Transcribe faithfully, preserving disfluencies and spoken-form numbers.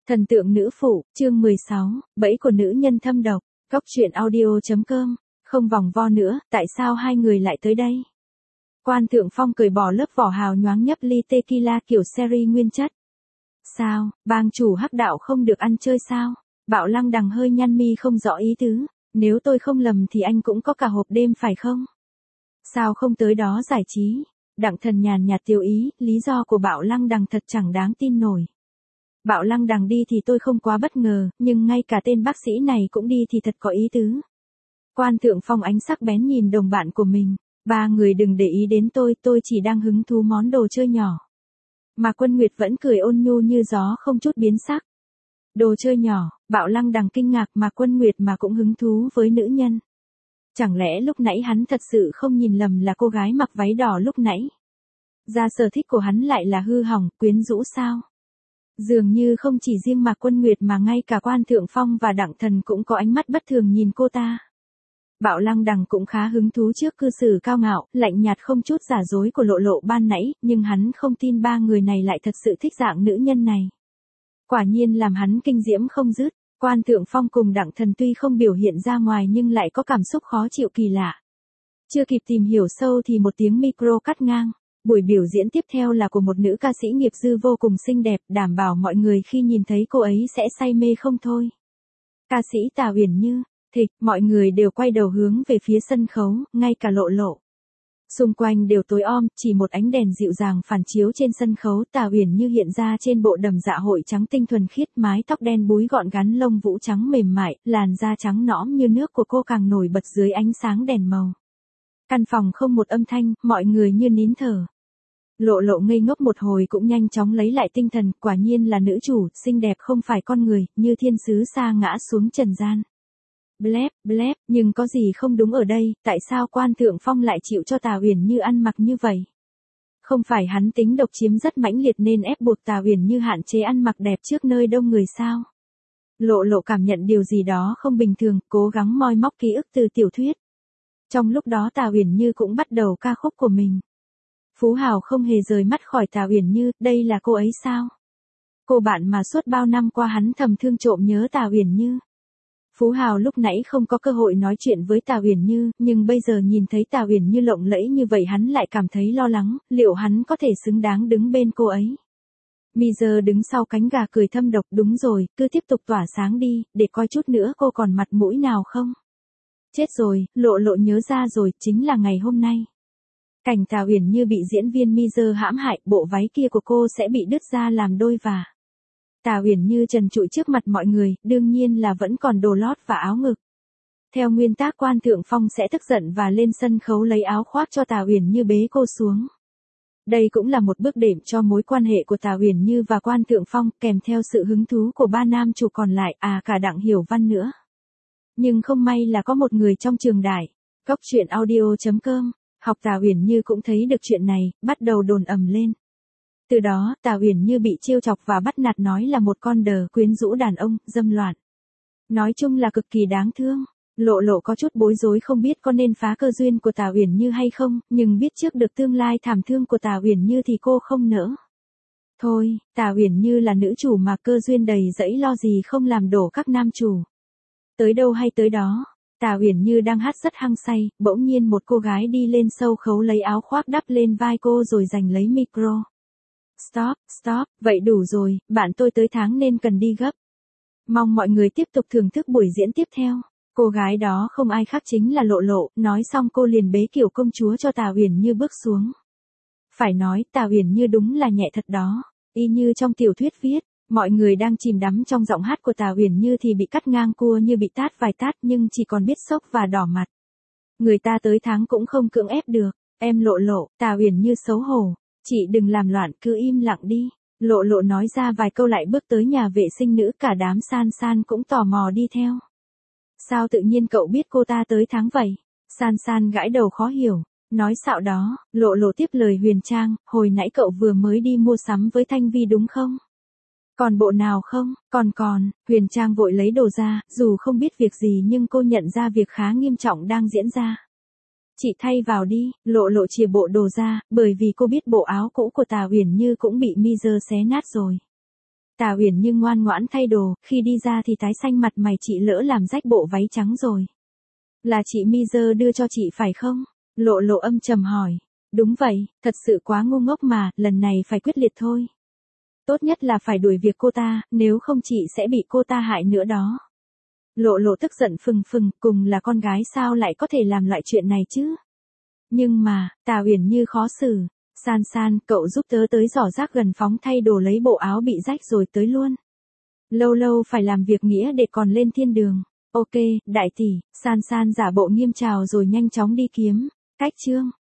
Thần tượng nữ phụ, chương mười sáu, bẫy của nữ nhân thâm độc, góc truyện audio.com, không vòng vo nữa, tại sao hai người lại tới đây? Quan Thượng Phong cởi bỏ lớp vỏ hào nhoáng nhấp ly tequila kiểu sherry nguyên chất. Sao, bang chủ hắc đạo không được ăn chơi sao? Bạo Lăng Đằng hơi nhăn mi không rõ ý tứ, nếu tôi không lầm thì anh cũng có cả hộp đêm phải không? Sao không tới đó giải trí? Đặng Thần nhàn nhạt tiêu ý, lý do của Bạo Lăng Đằng thật chẳng đáng tin nổi. Bạo Lăng Đằng đi thì tôi không quá bất ngờ, nhưng ngay cả tên bác sĩ này cũng đi thì thật có ý tứ. Quan Thượng Phong ánh sắc bén nhìn đồng bạn của mình, ba người đừng để ý đến tôi, tôi chỉ đang hứng thú món đồ chơi nhỏ. Mà Quân Nguyệt vẫn cười ôn nhu như gió không chút biến sắc. Đồ chơi nhỏ, Bạo Lăng Đằng kinh ngạc mà Quân Nguyệt mà cũng hứng thú với nữ nhân. Chẳng lẽ lúc nãy hắn thật sự không nhìn lầm là cô gái mặc váy đỏ lúc nãy? Ra sở thích của hắn lại là hư hỏng, quyến rũ sao? Dường như không chỉ riêng Mạc Quân Nguyệt mà ngay cả Quan Thượng Phong và Đặng Thần cũng có ánh mắt bất thường nhìn cô ta. Bạo Lăng Đằng cũng khá hứng thú trước cư xử cao ngạo, lạnh nhạt không chút giả dối của Lộ Lộ ban nãy, nhưng hắn không tin ba người này lại thật sự thích dạng nữ nhân này. Quả nhiên làm hắn kinh diễm không dứt. Quan Thượng Phong cùng Đặng Thần tuy không biểu hiện ra ngoài nhưng lại có cảm xúc khó chịu kỳ lạ. Chưa kịp tìm hiểu sâu thì một tiếng micro cắt ngang. Buổi biểu diễn tiếp theo là của một nữ ca sĩ nghiệp dư vô cùng xinh đẹp, đảm bảo mọi người khi nhìn thấy cô ấy sẽ say mê không thôi. Ca sĩ Tào Uyển Như, thịch, mọi người đều quay đầu hướng về phía sân khấu, ngay cả Lộ Lộ. Xung quanh đều tối om, chỉ một ánh đèn dịu dàng phản chiếu trên sân khấu. Tào Uyển Như hiện ra trên bộ đầm dạ hội trắng tinh thuần khiết, mái tóc đen búi gọn gắn lông vũ trắng mềm mại, làn da trắng nõm như nước của cô càng nổi bật dưới ánh sáng đèn màu. Căn phòng không một âm thanh, mọi người như nín thở. Lộ Lộ ngây ngốc một hồi cũng nhanh chóng lấy lại tinh thần, quả nhiên là nữ chủ, xinh đẹp không phải con người, như thiên sứ sa ngã xuống trần gian. Blép, blép, nhưng có gì không đúng ở đây, tại sao Quan Thượng Phong lại chịu cho Tào Uyển Như ăn mặc như vậy? Không phải hắn tính độc chiếm rất mãnh liệt nên ép buộc Tào Uyển Như hạn chế ăn mặc đẹp trước nơi đông người sao? Lộ Lộ cảm nhận điều gì đó không bình thường, cố gắng moi móc ký ức từ tiểu thuyết. Trong lúc đó Tào Uyển Như cũng bắt đầu ca khúc của mình. Phú Hào không hề rời mắt khỏi Tào Uyển Như, đây là cô ấy sao? Cô bạn mà suốt bao năm qua hắn thầm thương trộm nhớ Tào Uyển Như. Phú Hào lúc nãy không có cơ hội nói chuyện với Tào Uyển Như, nhưng bây giờ nhìn thấy Tào Uyển Như lộng lẫy như vậy hắn lại cảm thấy lo lắng, liệu hắn có thể xứng đáng đứng bên cô ấy? Mi giờ đứng sau cánh gà cười thâm độc, đúng rồi, cứ tiếp tục tỏa sáng đi, để coi chút nữa cô còn mặt mũi nào không? Chết rồi, Lộ Lộ nhớ ra rồi, chính là ngày hôm nay. Cảnh Tào Uyển Như bị diễn viên Mi giờ hãm hại, bộ váy kia của cô sẽ bị đứt ra làm đôi và. Tào Uyển Như trần trụi trước mặt mọi người, đương nhiên là vẫn còn đồ lót và áo ngực. Theo nguyên tắc Quan Thượng Phong sẽ tức giận và lên sân khấu lấy áo khoác cho Tào Uyển Như bế cô xuống. Đây cũng là một bước đệm cho mối quan hệ của Tào Uyển Như và Quan Thượng Phong, kèm theo sự hứng thú của ba nam chủ còn lại, à cả Đặng Hiểu Văn nữa. Nhưng không may là có một người trong trường đại, góc truyện audio.com, học Tào Uyển Như cũng thấy được chuyện này, bắt đầu đồn ầm lên. Từ đó, Tào Uyển Như bị trêu chọc và bắt nạt nói là một con đờ, quyến rũ đàn ông, dâm loạn. Nói chung là cực kỳ đáng thương. Lộ Lộ có chút bối rối không biết có nên phá cơ duyên của Tào Uyển Như hay không, nhưng biết trước được tương lai thảm thương của Tào Uyển Như thì cô không nỡ. Thôi, Tào Uyển Như là nữ chủ mà cơ duyên đầy dẫy, lo gì không làm đổ các nam chủ. Tới đâu hay tới đó. Tào Uyển Như đang hát rất hăng say, bỗng nhiên một cô gái đi lên sâu khấu lấy áo khoác đắp lên vai cô rồi giành lấy micro. Stop, stop, vậy đủ rồi, bạn tôi tới tháng nên cần đi gấp. Mong mọi người tiếp tục thưởng thức buổi diễn tiếp theo. Cô gái đó không ai khác chính là Lộ Lộ, nói xong cô liền bế kiểu công chúa cho Tào Uyển Như bước xuống. Phải nói, Tào Uyển Như đúng là nhẹ thật đó, y như trong tiểu thuyết viết. Mọi người đang chìm đắm trong giọng hát của Tào Uyển Như thì bị cắt ngang cua như bị tát vài tát nhưng chỉ còn biết sốc và đỏ mặt. Người ta tới tháng cũng không cưỡng ép được. Em Lộ Lộ, Tào Uyển Như xấu hổ. Chị đừng làm loạn, cứ im lặng đi. Lộ Lộ nói ra vài câu lại bước tới nhà vệ sinh nữ, cả đám San San cũng tò mò đi theo. Sao tự nhiên cậu biết cô ta tới tháng vậy? San San gãi đầu khó hiểu. Nói xạo đó, Lộ Lộ tiếp lời Huyền Trang, hồi nãy cậu vừa mới đi mua sắm với Thanh Vi đúng không? Còn bộ nào không? Còn còn, Huyền Trang vội lấy đồ ra, dù không biết việc gì nhưng cô nhận ra việc khá nghiêm trọng đang diễn ra. Chị thay vào đi, Lộ Lộ chìa bộ đồ ra, bởi vì cô biết bộ áo cũ của Tào Uyển Như cũng bị Mi giờ xé nát rồi. Tà Uyển Như ngoan ngoãn thay đồ, khi đi ra thì tái xanh mặt mày, chị lỡ làm rách bộ váy trắng rồi. Là chị Mi Dơ đưa cho chị phải không? Lộ Lộ âm trầm hỏi. Đúng vậy, thật sự quá ngu ngốc mà, lần này phải quyết liệt thôi. Tốt nhất là phải đuổi việc cô ta, nếu không chị sẽ bị cô ta hại nữa đó. Lộ Lộ tức giận phừng phừng, cùng là con gái sao lại có thể làm loại chuyện này chứ? Nhưng mà, Tà Uyển Như khó xử. San San, cậu giúp tớ tới giỏ rác gần phóng thay đồ lấy bộ áo bị rách rồi tới luôn. Lâu lâu phải làm việc nghĩa để còn lên thiên đường. Ok, đại tỷ. San San giả bộ nghiêm chào rồi nhanh chóng đi kiếm. Cách chương.